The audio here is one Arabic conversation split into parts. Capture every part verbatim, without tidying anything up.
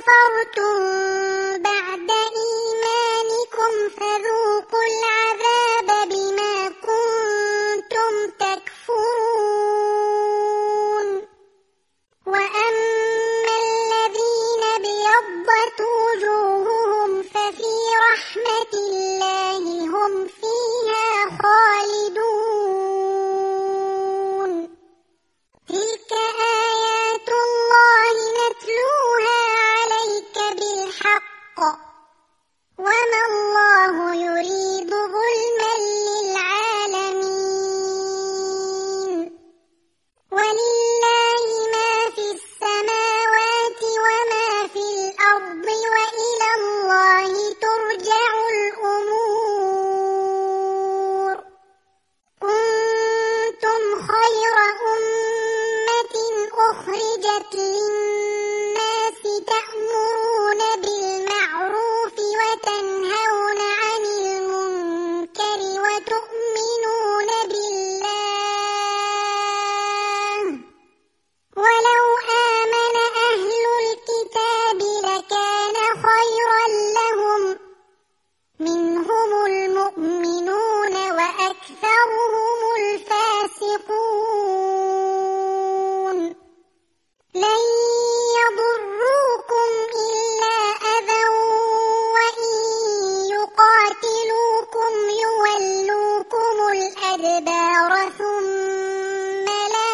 كفرتم بعد إيمانكم فذوقوا العذاب بما كنتم تكفرون وأما الذين ابيضت وجوههم ففي رحمة الله هم فيها خالدون تلك آيات الله نتلوها عليك بالحق وما الله يريد ظلما للعالمين ولله ما في السماوات وما في الأرض وإلى الله ترجع الأمور كنتم خير أمة أخرجت للناس تأمرون بالمعروف وتنهون عن المنكر وتؤمنون بالله ولو آمن أهل الكتاب لكان خيرا لهم منهم المؤمنون وأكثرهم الفاسقون لن يضروكم إلا أذى وإن يقاتلوكم يولوكم الأدبار ثم لا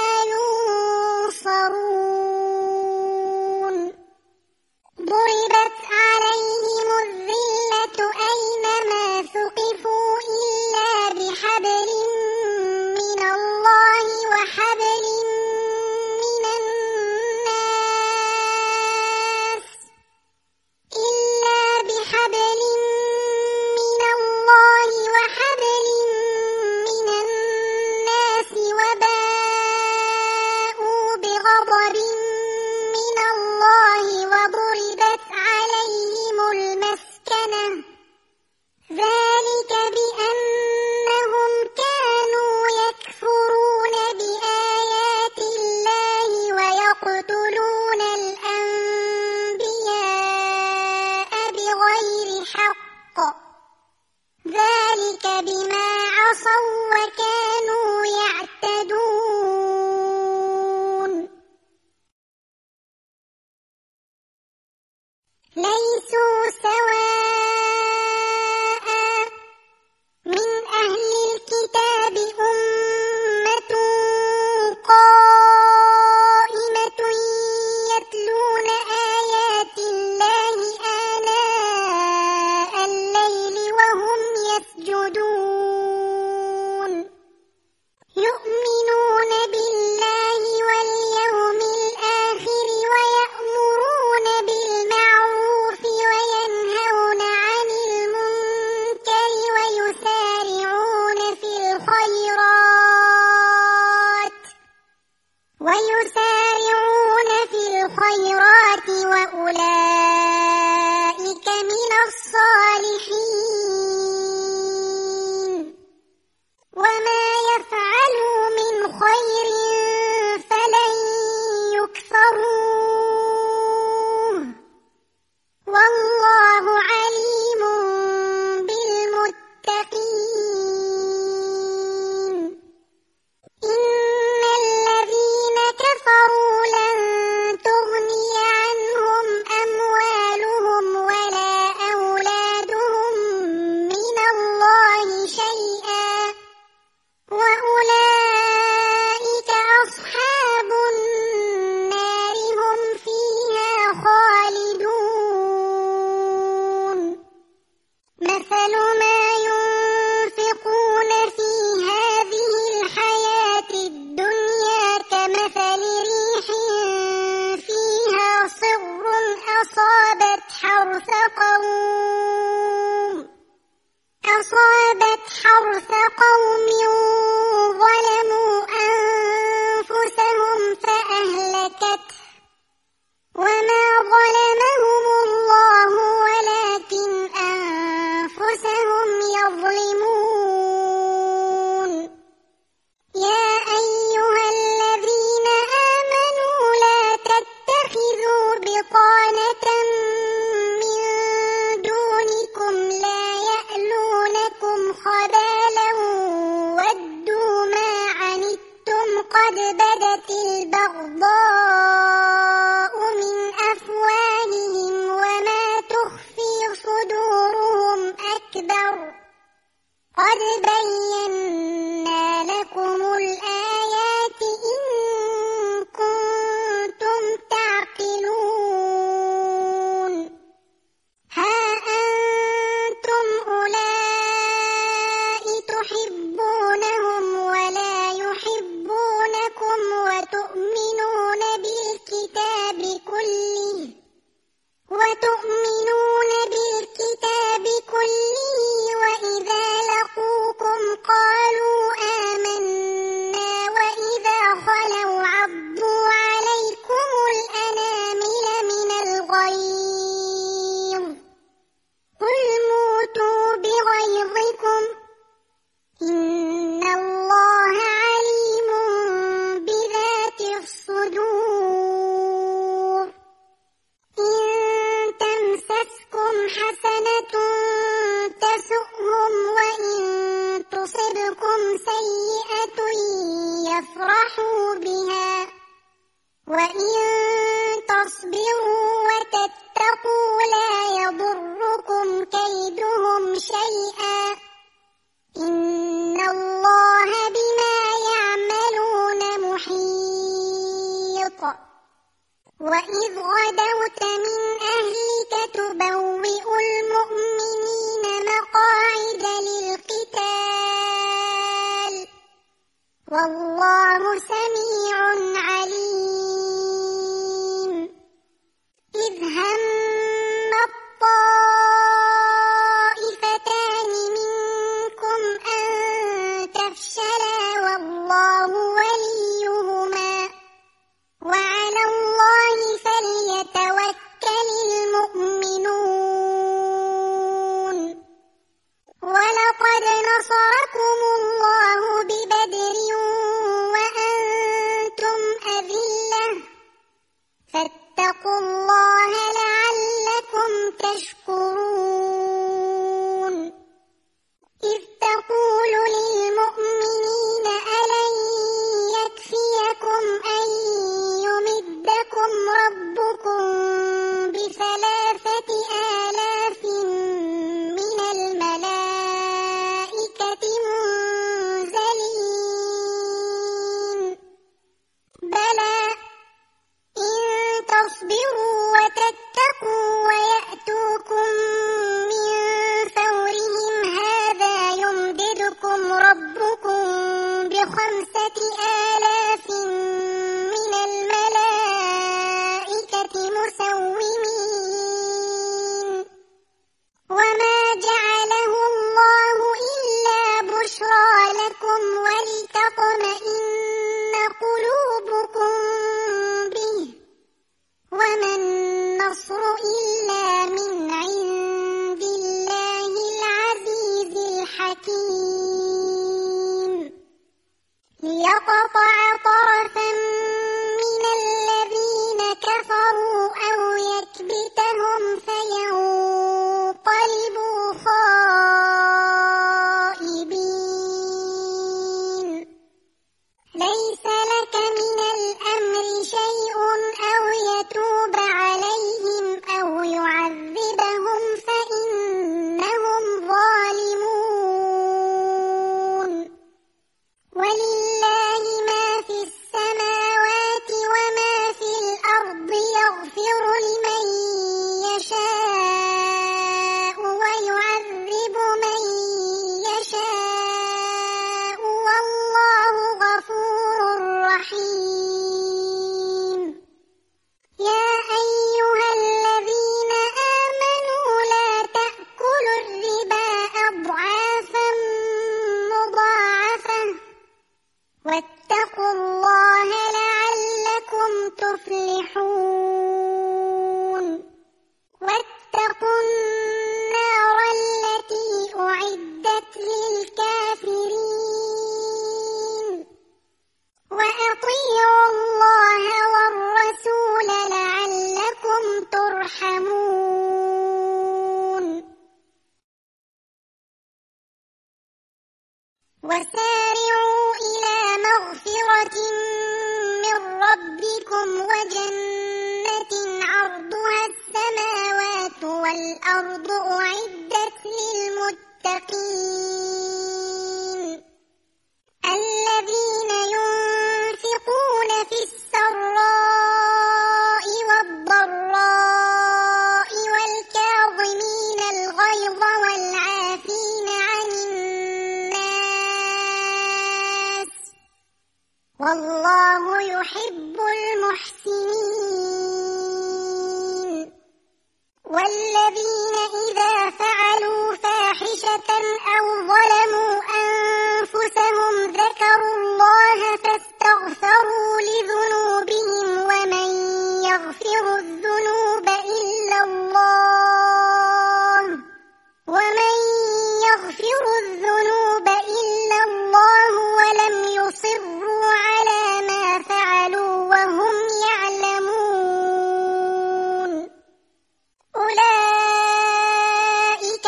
ينصرون ضربت عليهم الذلة أينما ثقفوا إلا بحبل من الله وحبل من الناس إلا بحبل من الله وحبل من الناس وباءوا بغضب من الله وضربت عليهم المسكنة ذلك بأنهم كانوا يكفرون بآيات الله ويقتلون الأنبياء بغير حق ذلك بما عصوا وكانوا يعتدون ليسوا سواء من أهل الكتاب أمة قائمة يتلون آيات الله آناء الليل وهم يسجدون يؤمنون بالله واليوم الآخر ويأمرون بالمعروف وينهون عن المنكر ويسارعون في الخيرات ويسارعون في الخيرات وأولئك من الصالحين وما يفعلوا من خير فلن يكفروه والله عليم بالمتقين إن الذين كفروا لن تغني عنهم أموالهم ولا أولادهم من الله شيئا وأولئك أصحاب النار هم فيها خالدون مثل ما ينفقون في هذه الحياة الدنيا كمثل ريح فيها صر أصابت حرث قوم أصابت حرث قوم ظلموا أنفسهم فأهلكته وما ظلمهم الله ولكن أنفسهم يظلمون يا أيها الذين آمنوا لا تتخذوا بطانة لهم فينقلبوا خائبين ليس لك من الأمر شيء أو يتوب عليهم أو يعذبهم فإنهم ظالمون ولله ما في السماوات وما في الأرض يغفر لمن يشاء ويعذب من يشاء والله غفور رحيم يا أيها الذين آمنوا لا تأكلوا الربا أضعافا مضاعفة واتقوا الله لعلكم تفلحون واتقوا النار التي أعدت للكافرين وأطيعوا الله والرسول لعلكم ترحمون وسارعوا إلى مغفرة من ربكم وجنة عرضها السماوات والأرض أعدت للمتقين الذين ينفقون في السراء والضراء والكاظمين الغيظ والعافين عن الناس والله يحب المحسنين والذين إذا فعلوا فاحشة أو ظلموا أنفسهم ذكروا الله فاستغفروا لذنوبهم ومن يغفر الذنوب إلا الله ومن يغفر الذنوب إلا الله ولم يصروا على ما فعلوا وهم يعلمون أولئك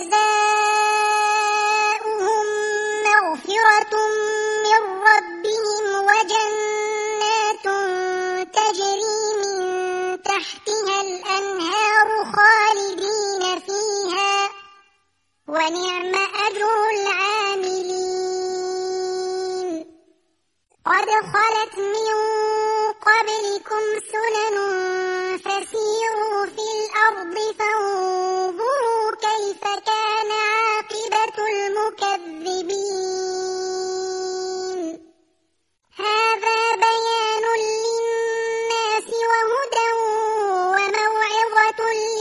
جزاؤهم مغفرة من ربهم وجنات تجري من تحتها الأنهار خالدين فيها ونعم أجر العاملين قد خلت من قبلكم سنن فسيروا في الأرض فانظروا كيف كان عاقبة المكذبين هذا بيان للناس وهدى وموعظة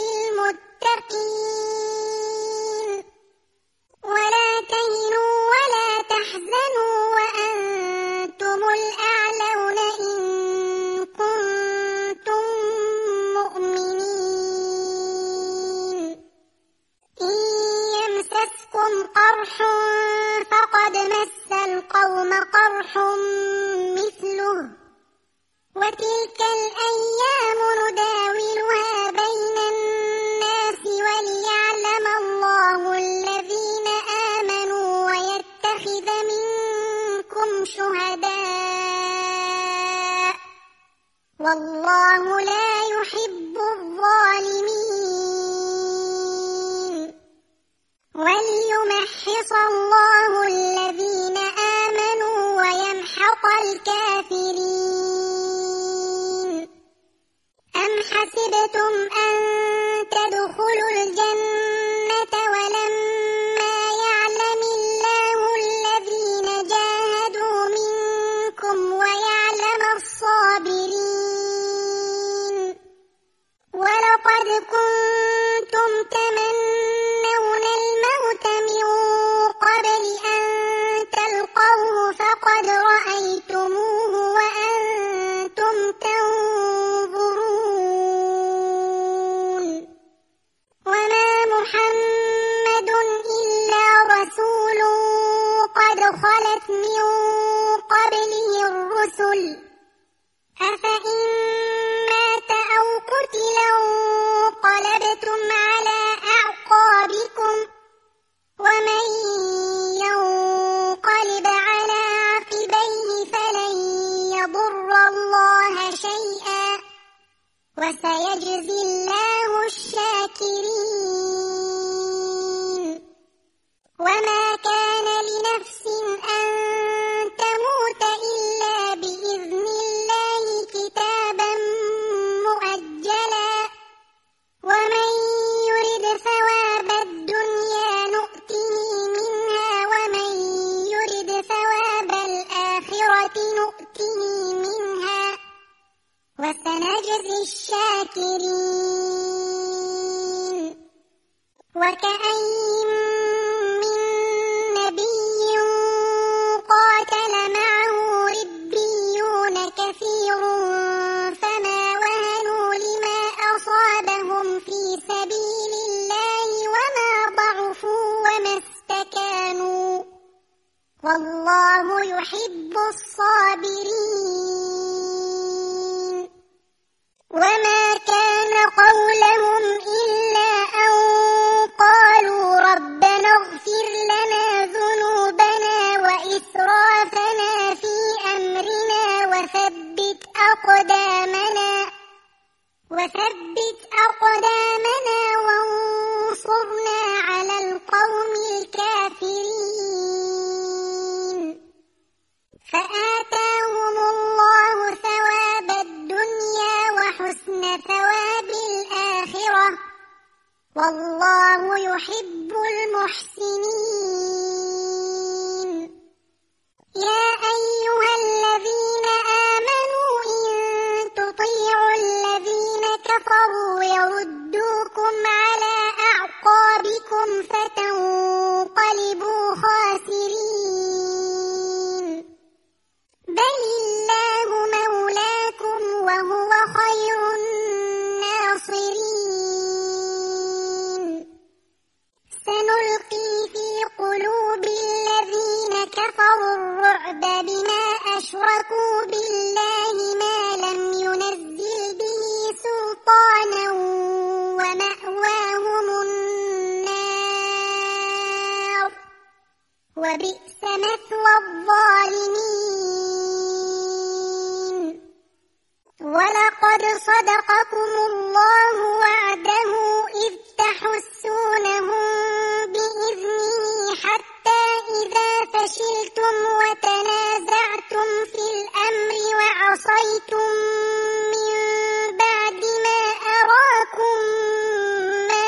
للمتقين ولا تهنوا ولا تحزنوا وأنتم الأعلون إن كنتم مؤمنين إن يمسسكم قرح فقد مس القوم قرح مثله وتلك الأيام نداولها بين الناس وليعلم الله الذين آمنوا ويتخذ منكم شهداء والله لا يحب الظالمين وليمحص الله الذين آمنوا ويمحق الكافرين أم حسبتم أن تدخلوا الجنة ولما يعلم الله الذين جاهدوا منكم ويعلم الصابرين ولقد كنتم تمنون الموت من قبل أن تلقوه فقد رأيتموه وأنتم تنظرون وما محمد إلا رسول قد خلت من قبله الرسل أفإن مات أو قتل انقلبتم فشلتم على أعقابكم ومن ينقلب على عقبيه فلن يضر الله شيئا وسيجزي الله الشاكرين. وما كان لنفس أن تموت إلا بإذن الله كتابا مؤجلا ومن يرد ثواب الدنيا نؤته منها ومن يرد ثواب الآخرة نؤته منها وسنجزي الشاكرين. وكأين من نبي قاتل معه ربيون كثير فما وهنوا لما أصابهم في سبيل الله وما ضعفوا وما استكانوا والله يحب الصابرين. وما كان قولهم إلا أن قالوا ربنا اغفر لنا ذنوبنا وإسرافنا في أمرنا وثبت أقدامنا وثبت أقدامنا وانصرنا على القوم الكافرين. فآتاهم الله ثواب الدنيا وحسن ثواب الآخرة والله يحب المحسنين. يا أيها الذين آمنوا إن تطيعوا الذين كفروا يردوكم على أعقابكم فتنقلبوا خاسرين. بل الله مولاكم وهو خير الناصرين. سنلقي في قلوب الذين كفروا الرعب بما أشركوا بالله ما لم ينزل به سلطانا ومأواهم النار وبئس مثوى الظالمين. ولقد صدقكم الله وعده إذ تحسونهم بإذنه حتى إذا فشلتم وتنازعتم في الأمر وعصيتم من بعد ما أراكم ما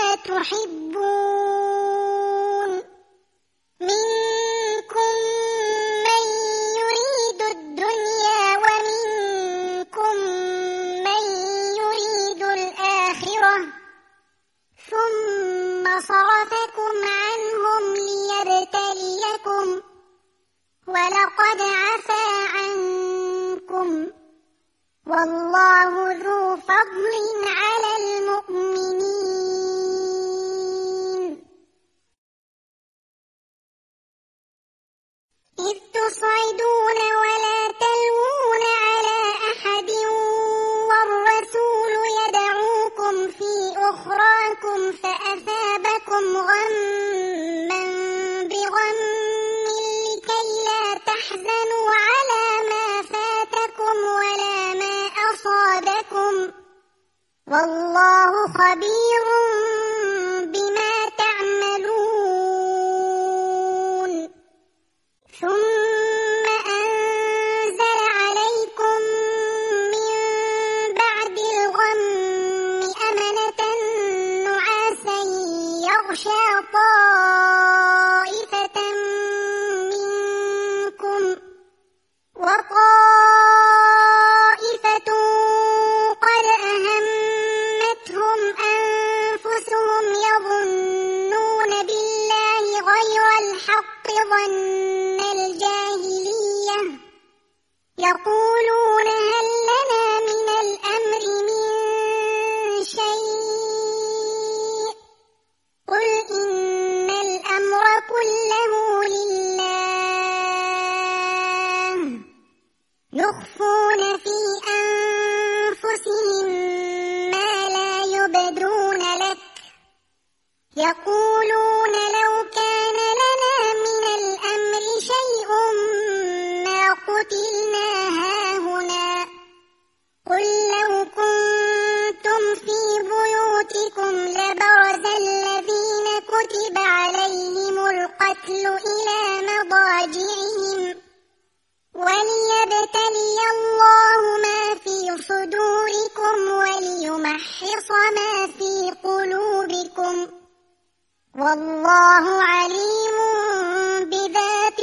تحبون منكم من يريد الدنيا ومنكم من يريد الآخرة ثم صرفكم عنهم ليبتليكم ولقد عفا عنكم والله ذو فضل على المؤمنين. إذ تصعدون ولا تلوون على أحد والرسول يدعوكم في أخراكم فأثابكم غما بغم لكي لا تحزنوا على ما فاتكم ولا ما أصابكم والله خبير بما تعملون. ثم أنزل عليكم من بعد الغم أمنة نعاسا يغشى طائفة منكم وطائفة قد أهمتهم أنفسهم يظنون بالله غير الحق ظن الجاهلية يقولون هل لنا من الأمر من شيء قل إن الأمر كله لله يخفون في أنفسهم ما لا يبدون لك يقولون لو كان لنا من الأمر شيء ما قتلنا هاهنا قل لو كنتم في بيوتكم لبرز الذين كتب عليهم القتل إلى مضاجعهم وليبتلي الله ما في صدوركم وليمحص ما في قلوبكم والله عليم بذات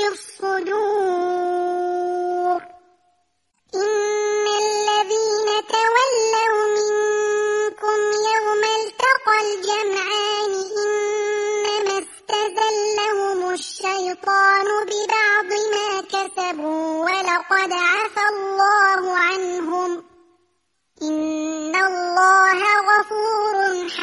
الصدور إن الذين تولوا منكم يوم التقى الجمعان إنما استزلهم الشيطان ببعض ما كسبوا ولقد عفى الله عنهم إن الله غفور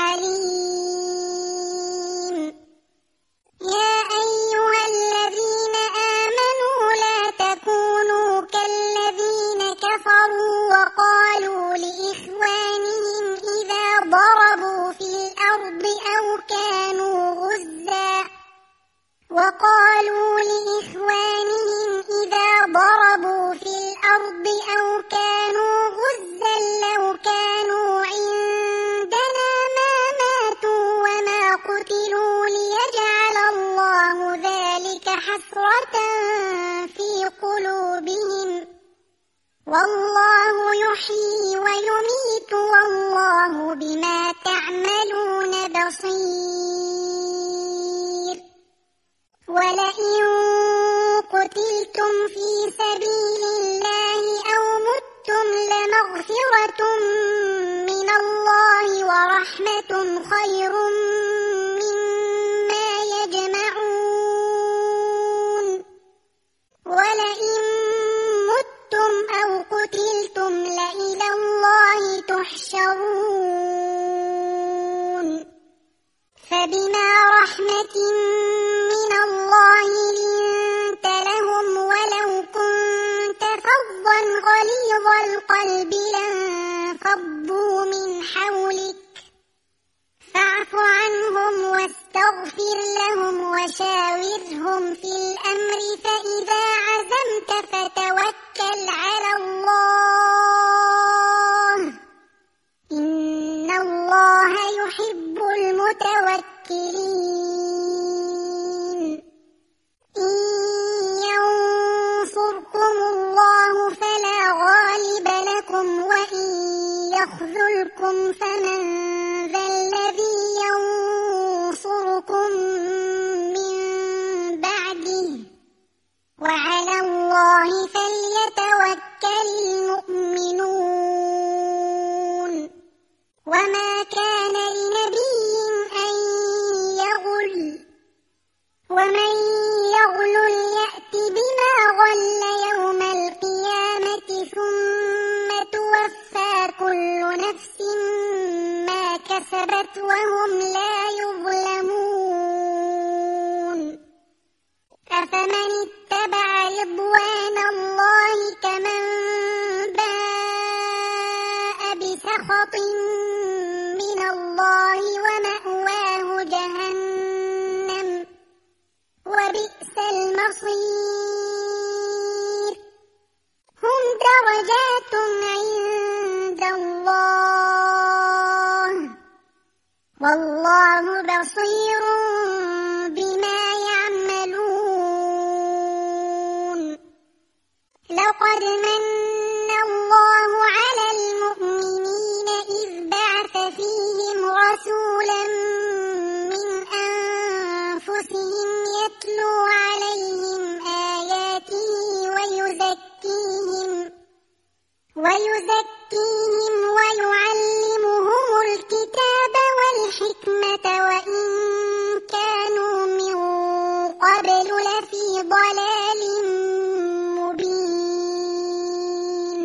حليم يا أيها الذين آمنوا لا تكونوا كالذين كفروا وقالوا لإخوانهم إذا ضربوا في الأرض أو كانوا غزا وقالوا لإخوانهم إذا ضربوا في الأرض أو كانوا غزا لو كانوا عندنا ما ماتوا وما قتلوا ليجعل الله ذلك حسرة في قلوبهم والله يحيي ويميت والله بما تعملون بصير ولئن قتلتم في سبيل الله أو متم لمغفرة من الله ورحمة خير مما يجمعون ولئن متم أو قتلتم لإلى الله تحشرون فبما رحمة من الله لنت لهم ولو كنت فظا غليظ القلب لانفضوا من حولك فاعف عنهم واستغفر لهم وشاورهم في الأمر فإذا عزمت فتوكل على الله إن الله يحب المتوكلين إن ينصركم الله فلا غالب لكم وإن يخذلكم فمن ذا الذي ينصركم من بعده وعلى الله فليتوكل المؤمنون وما كان لنبي أن يغل ومن يغل يأت بما غل يوم القيامة ثم توفى كل نفس ما كسبت وهم لا يظلمون أفمن اتبع رضوان الله كمن باء بسخط من الله ومأواه جهنم وبئس المصير هم درجات عند الله والله بصير بما يعملون لقد من الله على المؤمنين إذ بعث فيهم رسولا من أنفسهم يتلو عليهم آياته ويزكيهم ويزكيهم ويعلمهم الكتاب والحكمة وإن كانوا من قبل لفي ضلال مبين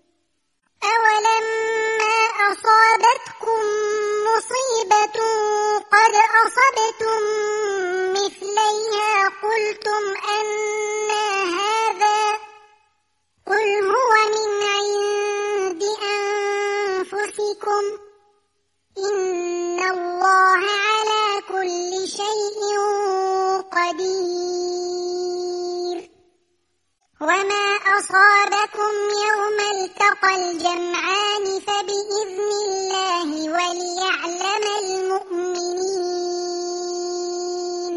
أولما أصابتكم مصيبة قد أصبتم مثليها قلتم أنى هذا قل هو من عند أنفسكم إن الله على كل قدير وما أصابكم يوم التقى الجمعان فبإذن الله وليعلم المؤمنين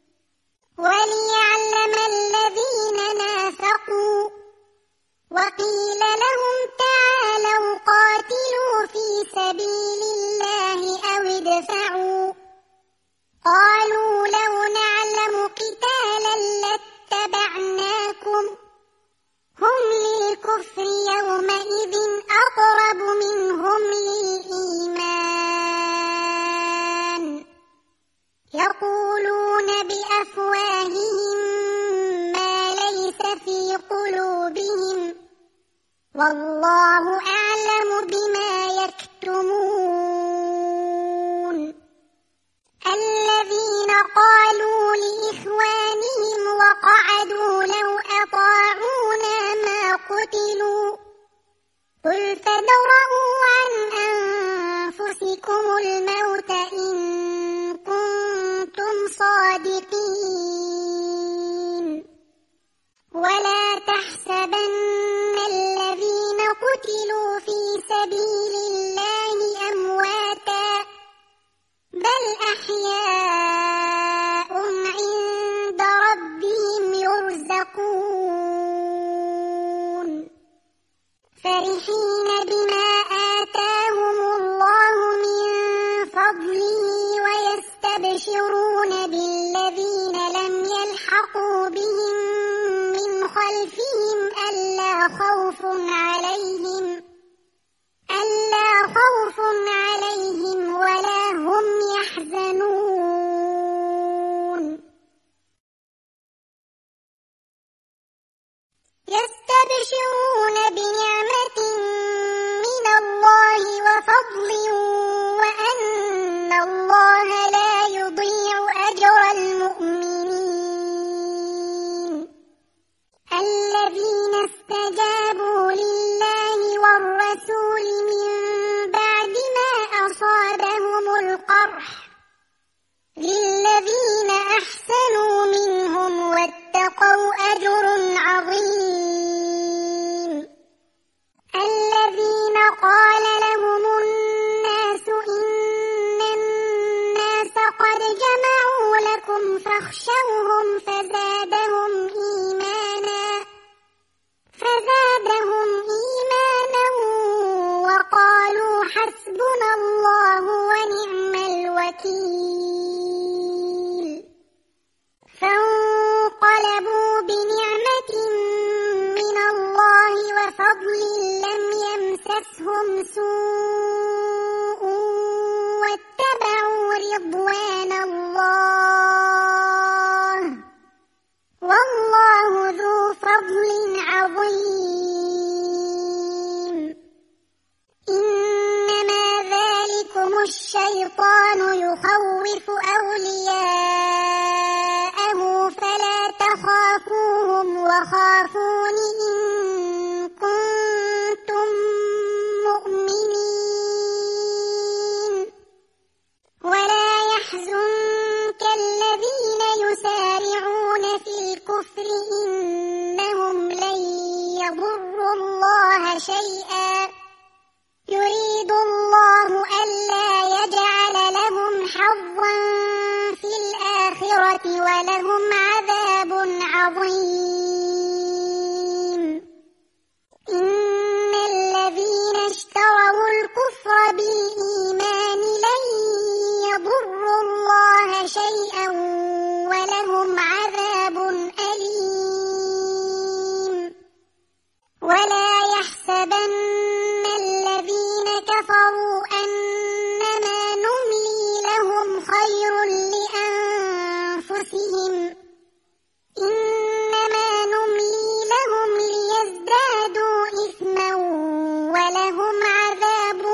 وليعلم الذين نافقوا وقيل لهم تعالوا قاتلوا في سبيل الله أو ادفعوا قالوا لو نعلم قتالا لاتبعناكم هم للكفر يومئذ أقرب منهم للإيمان يقولون بأفواههم ما ليس في قلوبهم والله أعلم بما يكتمون الذين قالوا لإخوانهم وقعدوا لو أطاعونا ما قتلوا قل فادرءوا عن أنفسكم الموت إن كنتم صادقين ولا تحسبن الذين قتلوا في سبيل الله أمواتا بل أحياء عند ربهم يرزقون فرحين بما آتاهم الله من فضله ويستبشرون بالذين لم يلحقوا بهم من خلفهم ألا خوف عليهم ألا خوف عليهم ولا هم يحزنون يستبشرون بنعمة من الله وفضل وأن الله لا يضيع أجر المؤمنين الذين استجابوا لله والرسول من بعد ما أصابهم القرح للذين أحسنوا منهم واتقوا أجر عظيم الذين قال لهم الناس إن الناس قد جمعوا لكم فاخشوهم فزادهم إيمانا فزادهم إيمانا وقالوا حسبنا الله ونعم الوكيل فانقلبوا بنعمة من الله وفضل لم يمسسهم سوء واتبعوا رضوان الله والله ذو فضل عظيم إنما ذلكم الشيطان يخوف أولياءه فلا تخافوهم وخافون إن كنتم مؤمنين ولا يحزنك الذين يسارعون في الكفر إنهم لن يضروا الله شيئا يريد الله ألا يجعل لهم حظا في الآخرة ولهم عذاب عظيم إن الذين اشتروا الكفر بالإيمان لن يضروا الله شيئا ولهم عذاب أليم ولا يحسبن الذين كفروا أنما نملي لهم خير لأنفسهم إنما نملي لهم ليزدادوا إثما ولهم عذاب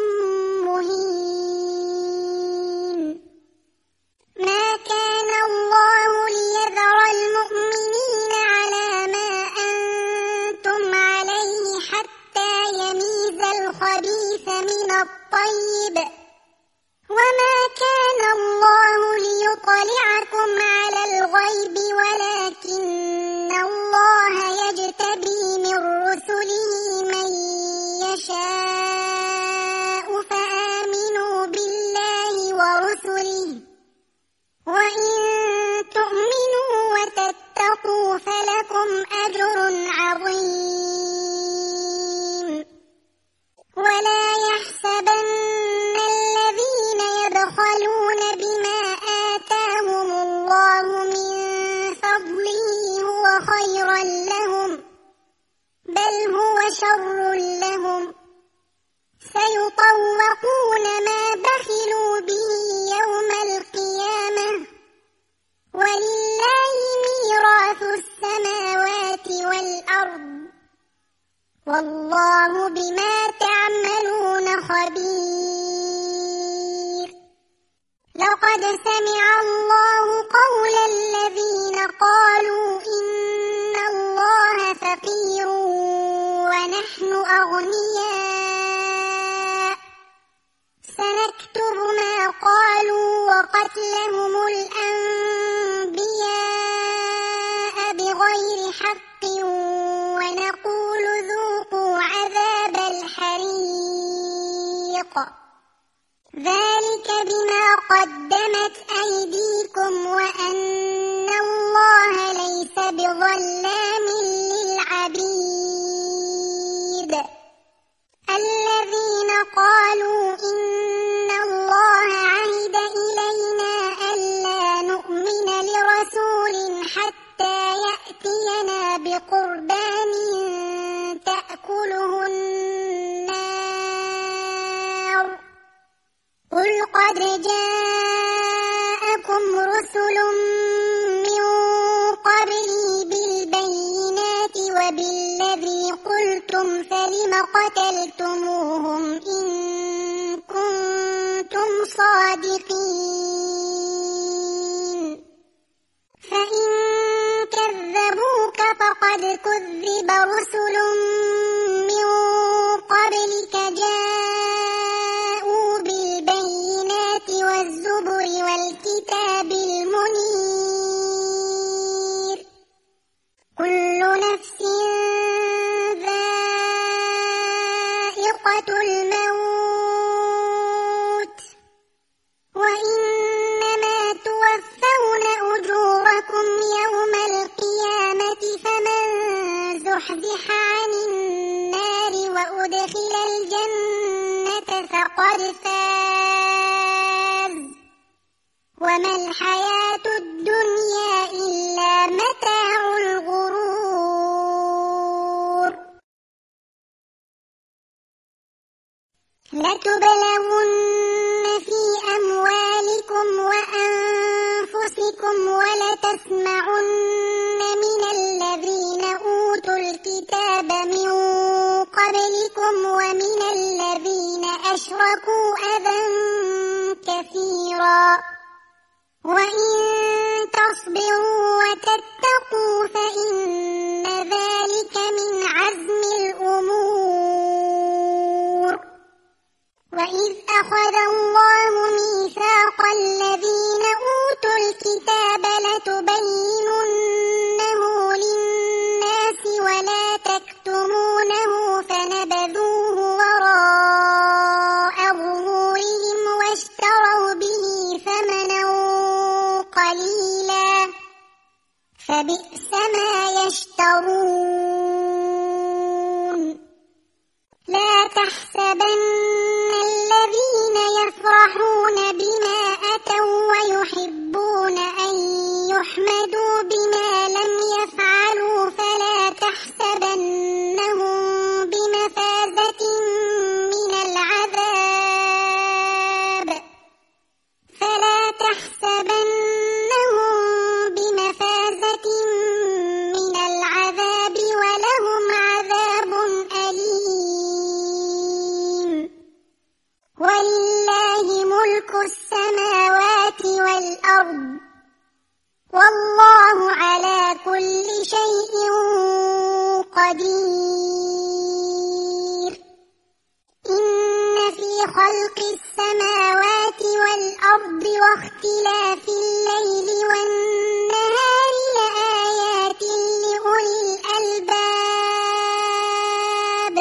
مهين ما كان الله ليذر المؤمنين على ما أنتم عليه حتى يميز الخبيث من الطيب وما كان الله ليطلعكم على الغيب وإن تؤمنوا وتتقوا فلكم أجر عظيم. ولا يحسبن الذين يبخلون بما آتاهم الله من فضله هو خيرا لهم، بل هو شر لهم، سيطوقون ما بخلوا به يوم القيامة، ولله ميراث السماوات والأرض، والله بما تعملون خبير. لقد سمع الله قول الذين قالوا إن الله فقير ونحن أغنياء، سنكتب ما قالوا وقتلهم الأنبياء بغير حق، ونقول ذوقوا عذاب الحريق، ذلك بما قدمت أيديكم وأن الله ليس بظلام للعبيد. الذين قالوا إن الله عهد إلينا ألا نؤمن لرسول حتى يأتينا بقربان تأكله النار، قل قد جاءكم رسل من قبلي بالبينات وبالذي قلتم، فلم قتلتموهم إن كنتم صادقين؟ فإن كذبوك فقد كذب رسل من قبلك جاءوا بالبينات والزبر والكتاب المنير، كل نفس ذائقة الموت، وإنما توفون أجوركم يوم القيامة، فمن زحزح عن النار وأدخل الجنة فقد فاز، وما الحياة الدنيا إلا متاع الغرور. لتبلغن في أموالكم وأنفسكم ولتسمعن من الذين أوتوا الكتاب من قبلكم ومن الذين أشركوا أذى كثيرا، وإن تصبروا وتتقوا فإن ذلك من عزم الأمور. وإذ أخذ الله ميثاق الذين أوتوا الكتاب لتبيننه للناس ولا تكتمونه، فنبذوه وراء ظهورهم واشتروا به ثمنا قليلا، فبئس ما يشترون. لا تحسبن الذين يفرحون بما أتوا ويحبون أن يحمدوا بما لم يفعلوا، فلا تحسبنهم بمفازة من العذاب، فلا تحسبنهم بمفازة من العذاب، ولهم عذاب أليم. ولله ملك السماوات والأرض، والله على كل شيء قدير. إن في خلق السماوات والأرض واختلاف الليل والنهار لآيات لأولي الألباب،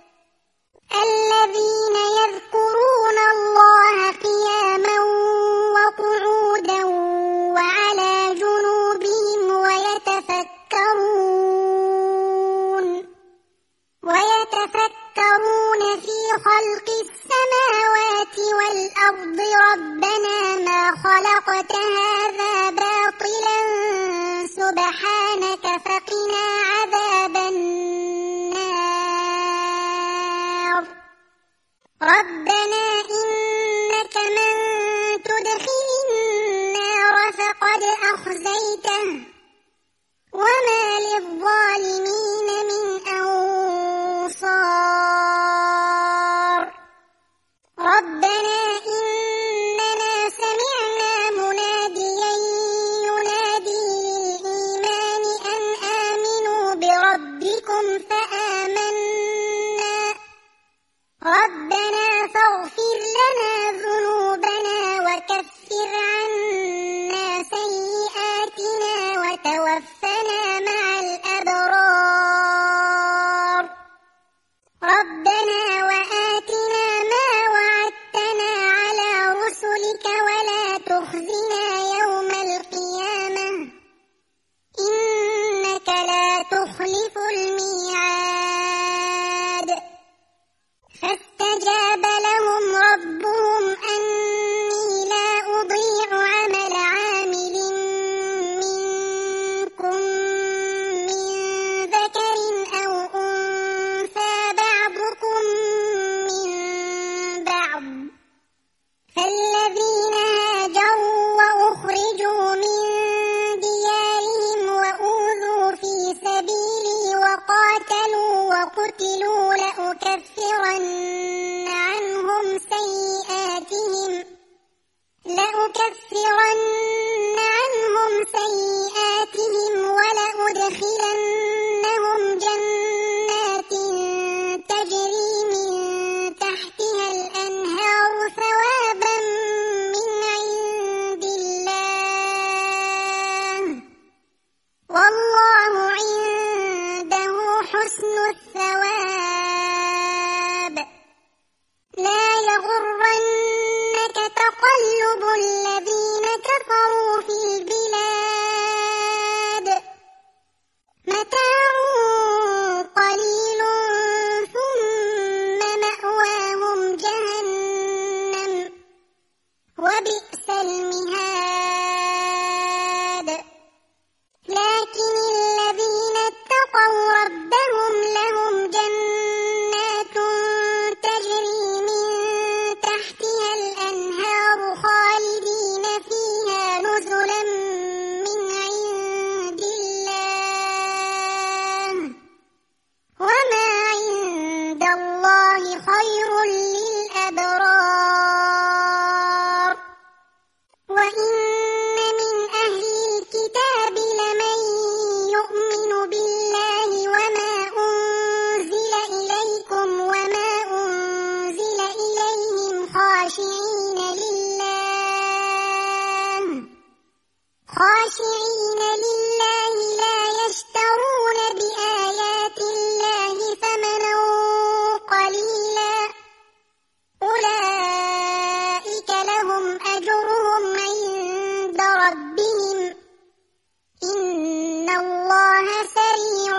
الذين يذكرون الله قياما وقعودا هذا باطلا سبحانك فقنا عذاب النار ربنا إنك من تدخل النار فقد أخزيته وما للظالمين من أنصار ربنا إننا سمعنا مناديا ينادي للإيمان أن آمنوا بربكم فآمنا ربنا فاغفر لنا ذنوبنا وكفر عنا سيئاتنا وتوفنا مع الأبرار ربنا وآتنا ما وعدتنا على رسلك ولا تخزنا يوم القيامة إنك لا تخلف الميعاد فاستجاب لهم ربهم أني لا أضيع عمل عامل منكم من ذكر أو أنثى بعضكم من بعض فالذين هاجروا وأخرجوا من ديارهم وأوذوا في سبيلي وقاتلوا وقتلوا لأكفرن عنهم سيئاتهم لأكفرن عنهم سيئاتهم ولأدخلنهم جنات تجري من تحتها الأنهار ثوابا من عند الله والله عنده حسن الثواب لا يغرنك تقلب الذين كفروا في البلاد متاع قليل ثم مأواهم جهنم وبئس المهاد لكن الذين اتقوا ربهم لهم جنات تجري من تحتها الأنهار خالدين فيها نزلا من عند الله وما عند الله خير للأبرار وإن من أهل الكتاب لمن يؤمن بالله وما أنزل إليكم وما أنزل إليهم خاشعين لله خاشعين لله لا يشترون بآيات الله ثمنا قليلا أولئك لهم أجرهم عند ربهم إن الله سريع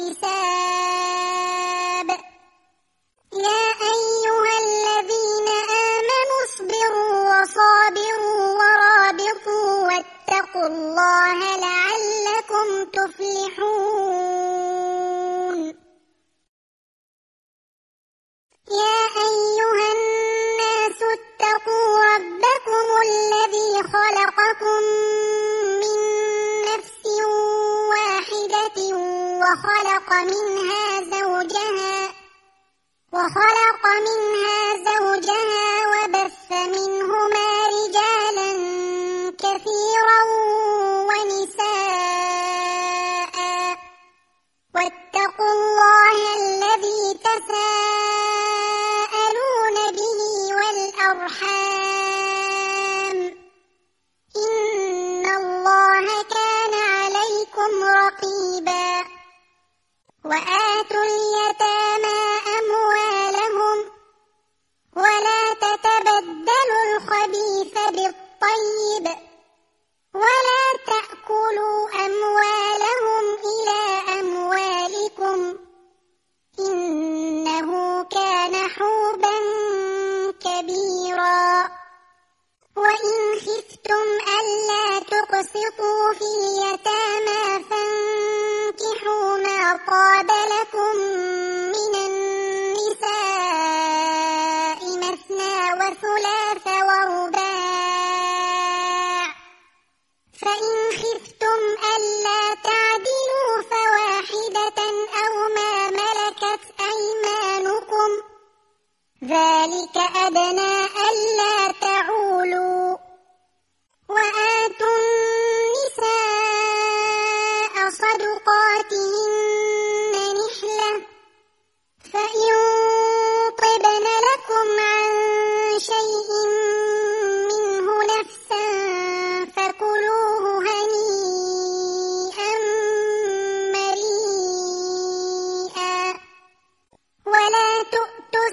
الحساب يا أيها الذين آمنوا اصبروا وصابروا ورابطوا واتقوا الله لعلكم تفلحون يا أيها الناس اتقوا ربكم الذي خلقكم من نفس واحدة وخلق منها زوجها وخلق منها زوجها وبث منهما رجالا كثيرا ونساء واتقوا الله الذي تساءلون به والأرحام إن الله كان عليكم رقيبا وآتوا اليتامى أموالهم ولا تتبدلوا الخبيث بالطيب ولا تأكلوا أموالهم إلى أموالكم إنه كان حوبا كبيرا وإن خفتم ألا تقسطوا في اليتامى فانكحوا ما طاب لكم من النساء مثنى وثلاث ورباع فإن خفتم ألا تعدلوا فواحدة أو ما ملكت أيمانكم ذلك أدنى ألا تعولوا وآتوا النساء صدقاتهن نحلة فإن طبن لكم عن شيء منه نفسا فكلوه هنيئا مريئا ولا تؤتوا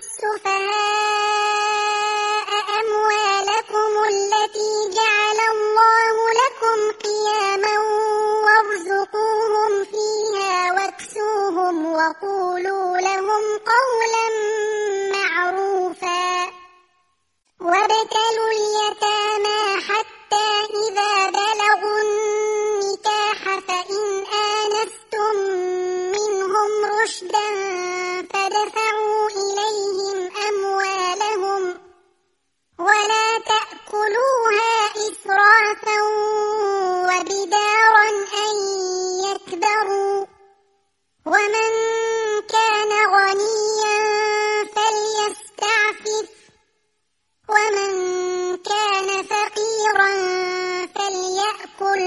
السفهاء أموالكم التي جعل الله لكم قياما وارزقوهم فيها واكسوهم وقولوا لهم قولا معروفا وابتلوا اليتامى حتى إذا بلغوا النكاح فإن آنستم منهم رشدا فادفعوا إليهم أموالهم ولا تأكلوها إسرافا وبدارا أن يكبروا ومن كان غنيا فليستعفف ومن كان فقيرا فليأكل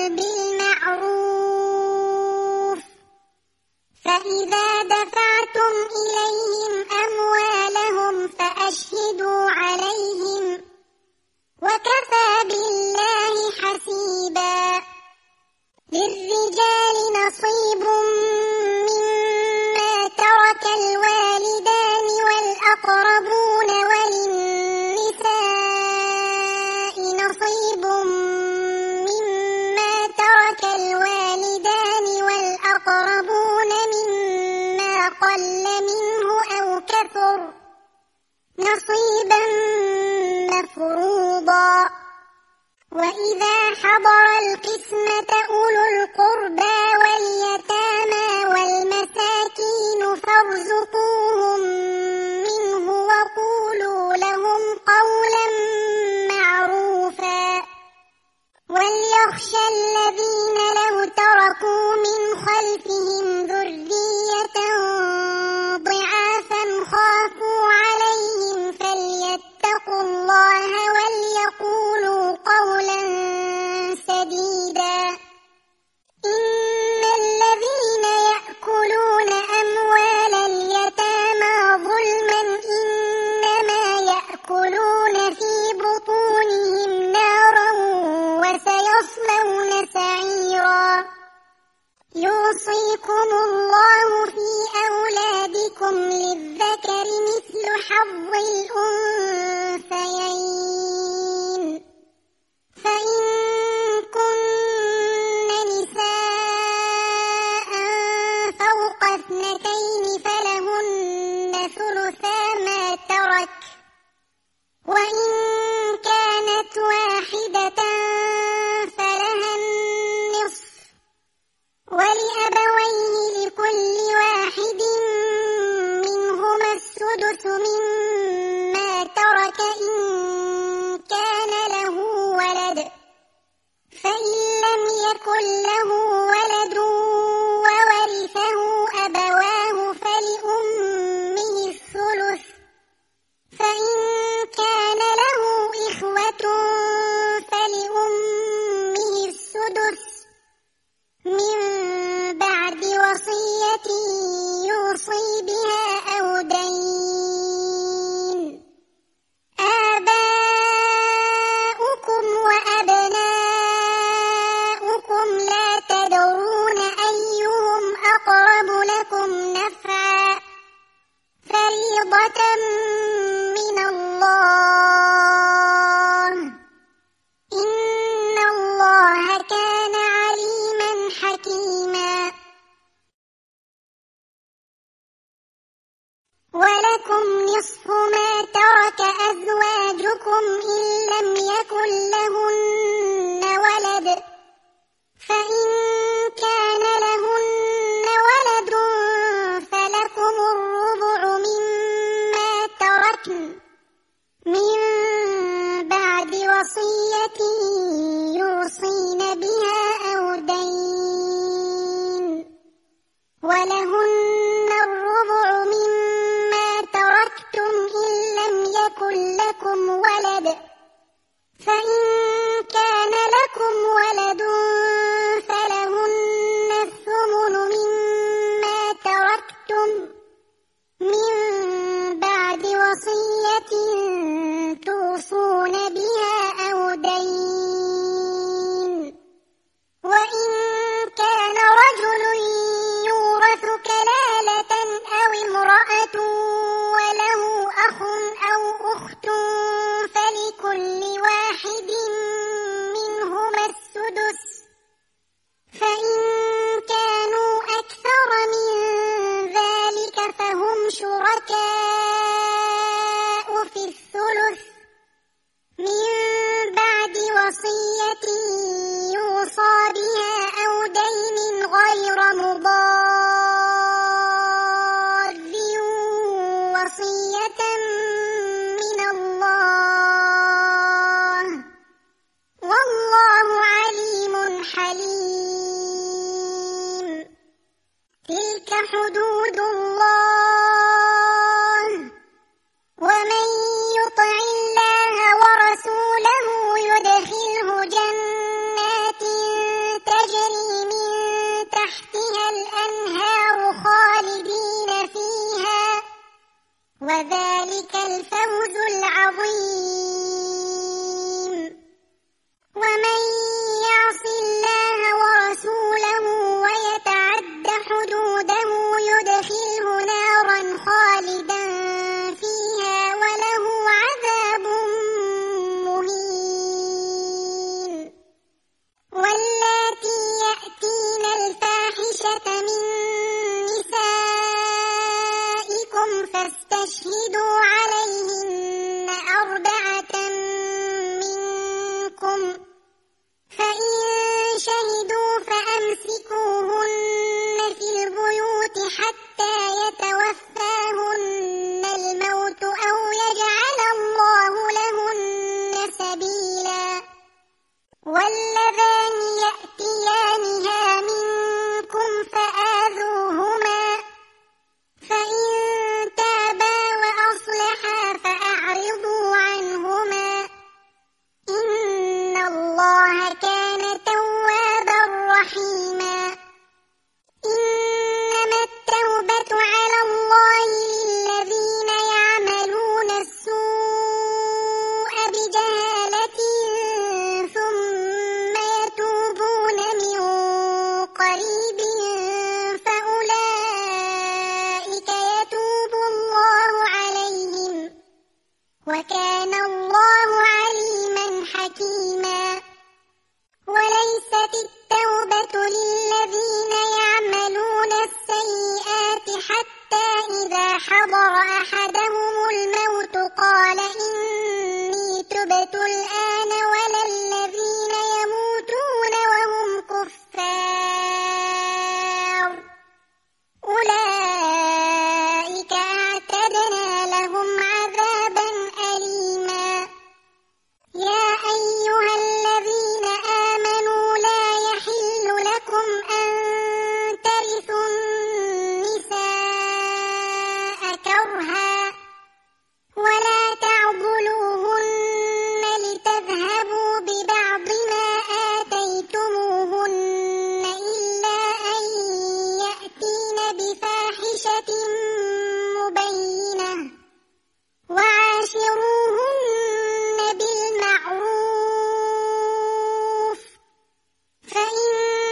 بالمعروف فإذا دفعتم إليهم أموالهم فأشهدوا عليهم وكفى بالله حسيبا للرجال نصيب مما ترك الوالدان والأقربون وللنساء نصيب مما ترك الوالدان والأقربون مما قل منه أو كثر نصيبا مفروضا وإذا حضر القسمة أولو القربى واليتامى والمساكين فارزقوهم منه وقولوا لهم قولا معروفا وليخشى الذين لو تركوا من خلفهم ذرية ضعافا خافوا عليهم فليتقوا الله وليقولوا قولا سديدا إن الذين يأكلون أموال اليتامى ظلما إنما يأكلون في بطونهم نارا وسيصلون سعيرا يوصيكم الله في أولادكم للذكر مثل حظ الأنثيين فإن كن نساء فوق اثنتين فلهن ثلثا ما ترك وإن كانت واحدة فلها النصف ولأبويه لكل واحد منهما السدس مما ترك إن كان له ولد فإن لم يكن له ولد وورثه أبواه فلأمه الثلث فإن كان له إخوة فلأمه السدس من بعد وصية يوصي بها أو دين آباؤكم وأبناؤكم لا تدرون أيهم أقرب لكم نفعا فريضة من الله إن الله كان عليما حكيما ولكم نصف ما ترك أزواجكم إن لم يكن لهن ولد فإن كان لهن ولد فلكم الربع مما تركن من بعد وصية يوصين بها أو دين، ولهن الربع مما تركتم إن لم يكن لكم ولد، فإن كان لكم ولد فلهن الثمن مما تركتم من بعد وصية توصون بها أو دين. وإن كان رجل يورث كلالة أو امرأة وله أخ أو أخت فلكل واحد منهما السدس، فإن كانوا أكثر من ذلك فهم شركاء في الثلث من بعد وصية يوصى بها أو دين غير مضار، وصية من الله والله عليم حليم. تلك حدود الله، ومن يطع الله ورسوله يدخله جنات تجري من تحتها الأنهار خالدين فيها، وذلك الفوز العظيم. ومن يعص الله ورسوله ويتعد حدوده يدخله نارا خالدا فيها وله عذاب مهين. واللاتي يأتين الفاحشة من نسائكم فاستشهدوا عليهن أربعة منكم، فإن شهدوا فأمسكوهن في البيوت حتى يتوفاهن الموت أو يجعل الله لهن سبيلا. واللذان يأتيانها منكم فآذوهما، فإن تابا وأصلحا فأعرضوا عنهما، إن الله كان توابا رحيما. إنما التوبة على الله للذين يعملون السوء بجهالة ثم يتوبون من قريب فأولئك يتوب الله عليهم، وكان الله عليما حكيما. وليست التوبة للذين يعملون السيئات حتى إذا حضر أحدهم الموت قال إني تبت الآن، ولا الذين يموتون وهم كفار أولئك أعتدنا لهم عذابا أليما. يا أيها الذين آمنوا لا يحل لكم أن ترثوا النساء كرها ولا تعضلوهن لتذهبوا ببعض ما آتيتموهن إلا أن يأتين بفاحشة مبينة، وعاشروهن بالمعروف، فإن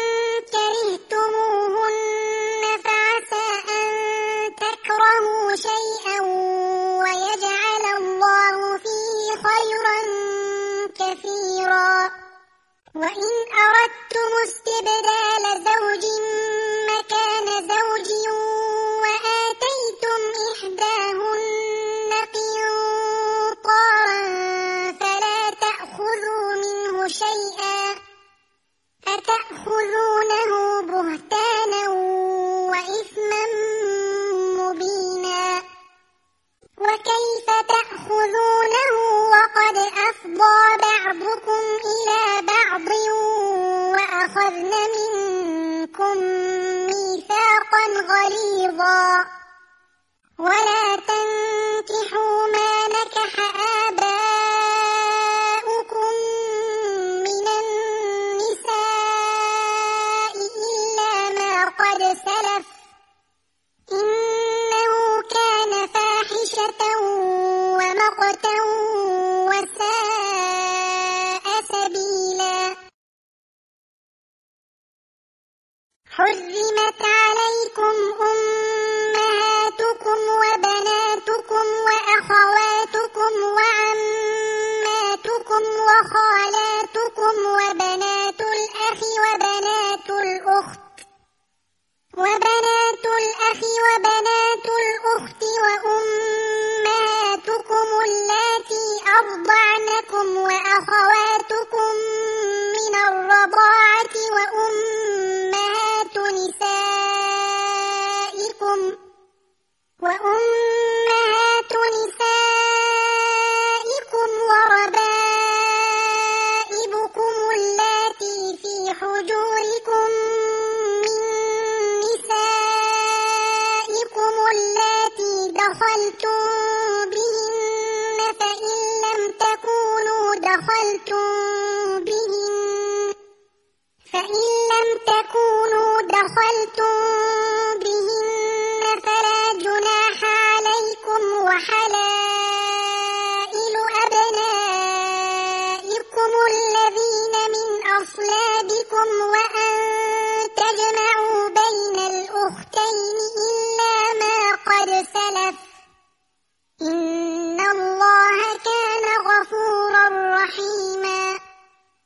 كرهتموهن فعسى أن تكرهوا شيئا ويجعل الله فيه خيرا كثيرا. وإن أردتم استبدال زوج مكان زوج وآتيتم إحداهن قنطارا فلا تأخذوا منه شيئا، أتأخذونه تأخذونه بهتانا وإثما مبينا وكيف تأخذونه وقد أفضى بعضكم إلى بعض وأخذن منكم ميثاقا غليظا ولا تنكحوا ما نكح آباؤكم من النساء إلا ما قد سلف إنه كان فاحشة ومقتا وساء سبيلا حرمت عليكم أمهاتكم وبناتكم وأخواتكم وعماتكم وخالاتكم وبنات الأخ وبنات الأخت وبنات الأخ وبنات الأخت وأمهاتكم اللاتي أرضعنكم وأخواتكم من الرضاعة وأمهات نسائكم وأمهات نسائكم وربائبكم اللاتي في حجوركم من نسائكم اللاتي دخلتم بهن فإن لم تكونوا دخلتم بهن فإن لم تكونوا دخلتم بهن فلا جناح عليكم وحلائل أبنائكم الذين من أصلابكم